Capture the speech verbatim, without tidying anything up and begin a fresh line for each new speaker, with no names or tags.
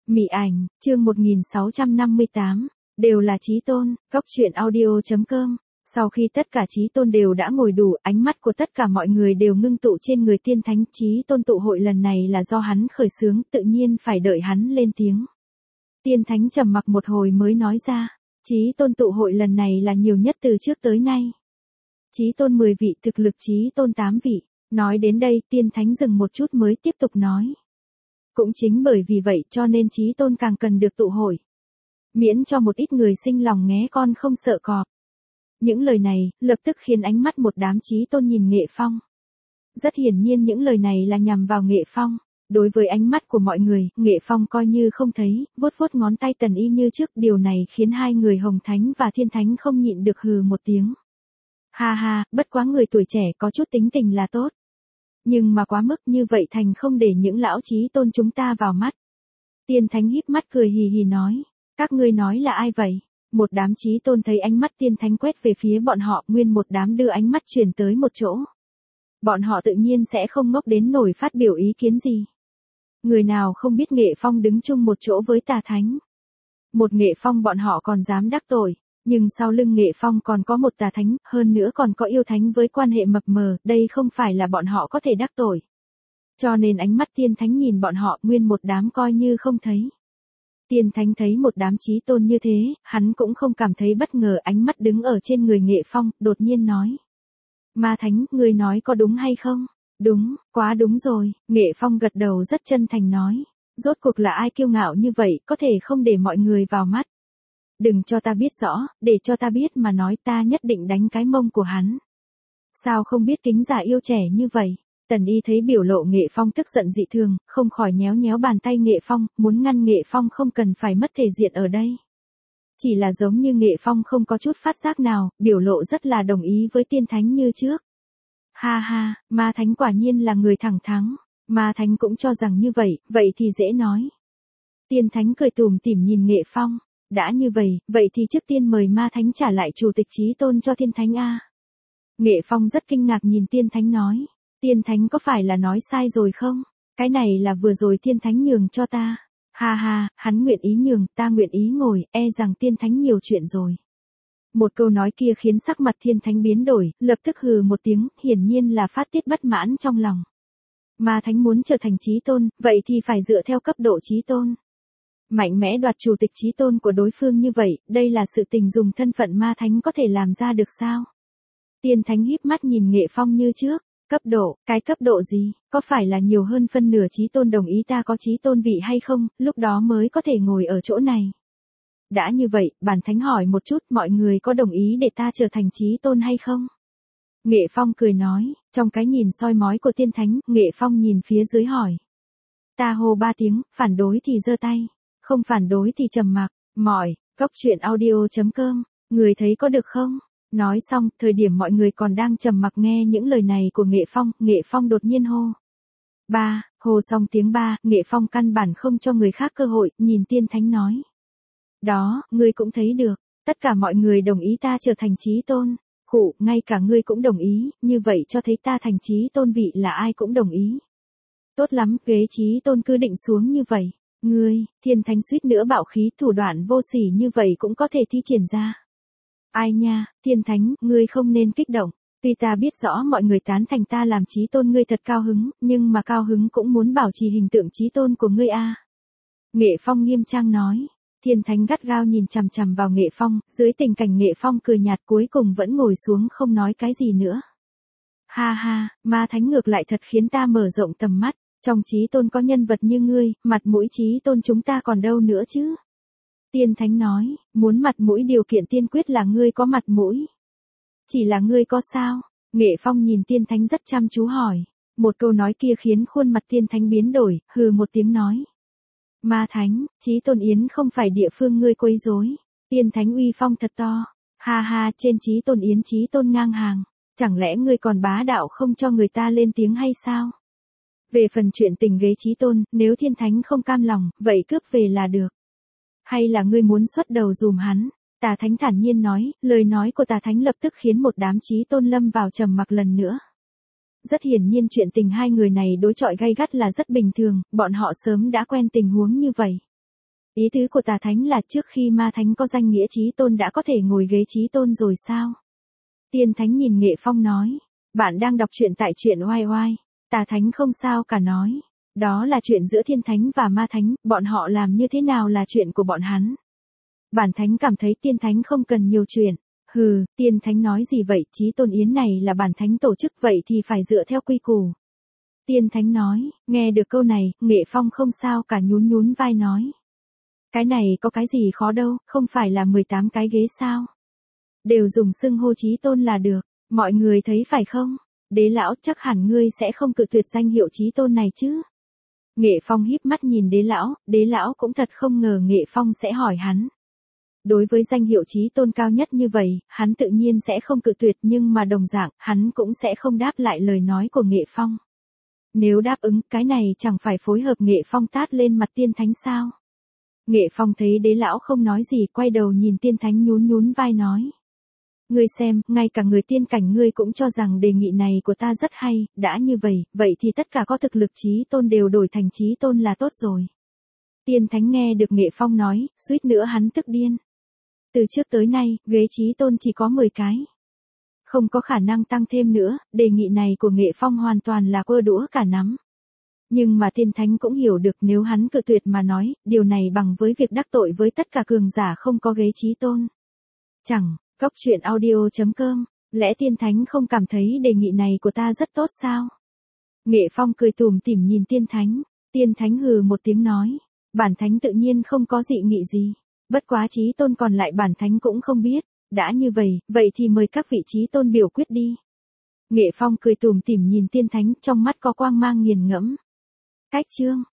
Mị ảnh, chương một nghìn sáu trăm năm mươi tám, đều là Chí Tôn, Cốc Truyện Audio chấm com. Sau khi tất cả Chí Tôn đều đã ngồi đủ, ánh mắt của tất cả mọi người đều ngưng tụ trên người Tiên Thánh. Chí Tôn tụ hội lần này là do hắn khởi xướng, tự nhiên phải đợi hắn lên tiếng. Tiên Thánh trầm mặc một hồi mới nói ra, Chí Tôn tụ hội lần này là nhiều nhất từ trước tới nay. Chí Tôn mười vị, thực lực Chí Tôn tám vị. Nói đến đây, Tiên Thánh dừng một chút mới tiếp tục nói. Cũng chính bởi vì vậy cho nên Chí Tôn càng cần được tụ hội. Miễn cho một ít người sinh lòng nghé con không sợ cọp. Những lời này, lập tức khiến ánh mắt một đám Chí Tôn nhìn Nghệ Phong. Rất hiển nhiên những lời này là nhằm vào Nghệ Phong. Đối với ánh mắt của mọi người, Nghệ Phong coi như không thấy, vuốt vuốt ngón tay tần y như trước. Điều này khiến hai người Hồng Thánh và Thiên Thánh không nhịn được hừ một tiếng. Ha ha, bất quá người tuổi trẻ có chút tính tình là tốt. Nhưng mà quá mức như vậy thành không để những lão Chí Tôn chúng ta vào mắt. Tiên Thánh híp mắt cười hì hì nói, các ngươi nói là ai vậy? Một đám Chí Tôn thấy ánh mắt Tiên Thánh quét về phía bọn họ, nguyên một đám đưa ánh mắt chuyển tới một chỗ. Bọn họ tự nhiên sẽ không ngốc đến nổi phát biểu ý kiến gì. Người nào không biết Nghệ Phong đứng chung một chỗ với Tà Thánh. Một Nghệ Phong bọn họ còn dám đắc tội. Nhưng sau lưng Nghệ Phong còn có một Tà Thánh, hơn nữa còn có yêu thánh với quan hệ mập mờ, đây không phải là bọn họ có thể đắc tội. Cho nên ánh mắt Tiên Thánh nhìn bọn họ, nguyên một đám coi như không thấy. Tiên Thánh thấy một đám Chí Tôn như thế, hắn cũng không cảm thấy bất ngờ, ánh mắt đứng ở trên người Nghệ Phong, đột nhiên nói. Ma Thánh, ngươi nói có đúng hay không? Đúng, quá đúng rồi, Nghệ Phong gật đầu rất chân thành nói. Rốt cuộc là ai kiêu ngạo như vậy, có thể không để mọi người vào mắt. Đừng cho ta biết rõ, để cho ta biết mà nói, ta nhất định đánh cái mông của hắn. Sao không biết kính giả yêu trẻ như vậy? Tần y thấy biểu lộ Nghệ Phong tức giận dị thường, không khỏi nhéo nhéo bàn tay Nghệ Phong, muốn ngăn Nghệ Phong không cần phải mất thể diện ở đây. Chỉ là giống như Nghệ Phong không có chút phát giác nào, biểu lộ rất là đồng ý với Tiên Thánh như trước. Ha ha, Ma Thánh quả nhiên là người thẳng thắn. Ma Thánh cũng cho rằng như vậy, vậy thì dễ nói. Tiên Thánh cười tủm tỉm nhìn Nghệ Phong. Đã như vậy, vậy thì trước tiên mời Ma Thánh trả lại chủ tịch Chí Tôn cho Tiên Thánh a. Nghệ Phong rất kinh ngạc nhìn Tiên Thánh nói, Tiên Thánh có phải là nói sai rồi không? Cái này là vừa rồi Tiên Thánh nhường cho ta. Ha ha, hắn nguyện ý nhường, ta nguyện ý ngồi, e rằng Tiên Thánh nhiều chuyện rồi. Một câu nói kia khiến sắc mặt Tiên Thánh biến đổi, lập tức hừ một tiếng, hiển nhiên là phát tiết bất mãn trong lòng. Ma Thánh muốn trở thành Chí Tôn, vậy thì phải dựa theo cấp độ Chí Tôn. Mạnh mẽ đoạt chủ tịch Chí Tôn của đối phương như vậy, đây là sự tình dùng thân phận Ma Thánh có thể làm ra được sao? Tiên Thánh híp mắt nhìn Nghệ Phong như trước, cấp độ, cái cấp độ gì, có phải là nhiều hơn phân nửa Chí Tôn đồng ý ta có Chí Tôn vị hay không, lúc đó mới có thể ngồi ở chỗ này. Đã như vậy, bản Thánh hỏi một chút, mọi người có đồng ý để ta trở thành Chí Tôn hay không? Nghệ Phong cười nói, trong cái nhìn soi mói của Tiên Thánh, Nghệ Phong nhìn phía dưới hỏi. Ta hô ba tiếng, phản đối thì giơ tay. Không phản đối thì trầm mặc, mỏi, Cốc Truyện Audio chấm com, người thấy có được không? Nói xong, thời điểm mọi người còn đang trầm mặc nghe những lời này của Nghệ Phong, Nghệ Phong đột nhiên hô. Ba, hô xong tiếng ba, Nghệ Phong căn bản không cho người khác cơ hội, nhìn Tiên Thánh nói. Đó, ngươi cũng thấy được, tất cả mọi người đồng ý ta trở thành Chí Tôn, khụ, ngay cả ngươi cũng đồng ý, như vậy cho thấy ta thành Chí Tôn vị là ai cũng đồng ý. Tốt lắm, ghế Chí Tôn cứ định xuống như vậy. Ngươi, Thiên Thánh suýt nữa bạo khí, thủ đoạn vô sỉ như vậy cũng có thể thi triển ra. Ai nha, Thiên Thánh, ngươi không nên kích động. Tuy ta biết rõ mọi người tán thành ta làm Chí Tôn ngươi thật cao hứng, nhưng mà cao hứng cũng muốn bảo trì hình tượng Chí Tôn của ngươi a. Nghệ Phong nghiêm trang nói. Thiên Thánh gắt gao nhìn chằm chằm vào Nghệ Phong, dưới tình cảnh Nghệ Phong cười nhạt cuối cùng vẫn ngồi xuống không nói cái gì nữa. Ha ha, Ma Thánh ngược lại thật khiến ta mở rộng tầm mắt. Trong Chí Tôn có nhân vật như ngươi, mặt mũi Chí Tôn chúng ta còn đâu nữa chứ? Tiên Thánh nói, muốn mặt mũi điều kiện tiên quyết là ngươi có mặt mũi. Chỉ là ngươi có sao? Nghệ Phong nhìn Tiên Thánh rất chăm chú hỏi. Một câu nói kia khiến khuôn mặt Tiên Thánh biến đổi, hừ một tiếng nói. Ma Thánh, Chí Tôn Yến không phải địa phương ngươi quấy rối. Tiên Thánh uy phong thật to. Ha ha, trên Chí Tôn Yến Chí Tôn ngang hàng. Chẳng lẽ ngươi còn bá đạo không cho người ta lên tiếng hay sao? Về phần chuyện tình ghế Chí Tôn, nếu Thiên Thánh không cam lòng, vậy cướp về là được. Hay là ngươi muốn xuất đầu dùm hắn? Tà Thánh thản nhiên nói, lời nói của Tà Thánh lập tức khiến một đám Chí Tôn lâm vào trầm mặc lần nữa. Rất hiển nhiên chuyện tình hai người này đối chọi gay gắt là rất bình thường, bọn họ sớm đã quen tình huống như vậy. Ý tứ của Tà Thánh là trước khi Ma Thánh có danh nghĩa chí tôn đã có thể ngồi ghế chí tôn rồi sao? Tiên Thánh nhìn Nghệ Phong nói. Bạn đang đọc truyện tại truyện oai oai. Tà Thánh không sao cả nói. Đó là chuyện giữa Thiên Thánh và Ma Thánh, bọn họ làm như thế nào là chuyện của bọn hắn. Bản Thánh cảm thấy Tiên Thánh không cần nhiều chuyện. Hừ, Tiên Thánh nói gì vậy, chí tôn yến này là bản Thánh tổ chức vậy thì phải dựa theo quy củ. Tiên Thánh nói, nghe được câu này, Nghệ Phong không sao cả nhún nhún vai nói. Cái này có cái gì khó đâu, không phải là mười tám cái ghế sao? Đều dùng xưng hô chí tôn là được, mọi người thấy phải không? Đế lão chắc hẳn ngươi sẽ không cự tuyệt danh hiệu chí tôn này chứ? Nghệ Phong híp mắt nhìn đế lão, đế lão cũng thật không ngờ Nghệ Phong sẽ hỏi hắn. Đối với danh hiệu chí tôn cao nhất như vậy, hắn tự nhiên sẽ không cự tuyệt nhưng mà đồng dạng, hắn cũng sẽ không đáp lại lời nói của Nghệ Phong. Nếu đáp ứng, cái này chẳng phải phối hợp Nghệ Phong tát lên mặt Tiên Thánh sao? Nghệ Phong thấy đế lão không nói gì, quay đầu nhìn Tiên Thánh nhún nhún vai nói. Ngươi xem, ngay cả người tiên cảnh ngươi cũng cho rằng đề nghị này của ta rất hay, đã như vậy, vậy thì tất cả có thực lực chí tôn đều đổi thành chí tôn là tốt rồi. Tiên Thánh nghe được Nghệ Phong nói, suýt nữa hắn tức điên. Từ trước tới nay, ghế chí tôn chỉ có mười cái. Không có khả năng tăng thêm nữa, đề nghị này của Nghệ Phong hoàn toàn là quơ đũa cả nắm. Nhưng mà Tiên Thánh cũng hiểu được nếu hắn cự tuyệt mà nói, điều này bằng với việc đắc tội với tất cả cường giả không có ghế chí tôn. Chẳng, Góc truyện audio chấm com, lẽ Tiên Thánh không cảm thấy đề nghị này của ta rất tốt sao? Nghệ Phong cười tủm tỉm nhìn Tiên Thánh, Tiên Thánh hừ một tiếng nói, bản Thánh tự nhiên không có dị nghị gì, bất quá chí tôn còn lại bản Thánh cũng không biết, đã như vậy, vậy thì mời các vị chí tôn biểu quyết đi. Nghệ Phong cười tủm tỉm nhìn Tiên Thánh, trong mắt có quang mang nghiền ngẫm. Cách chương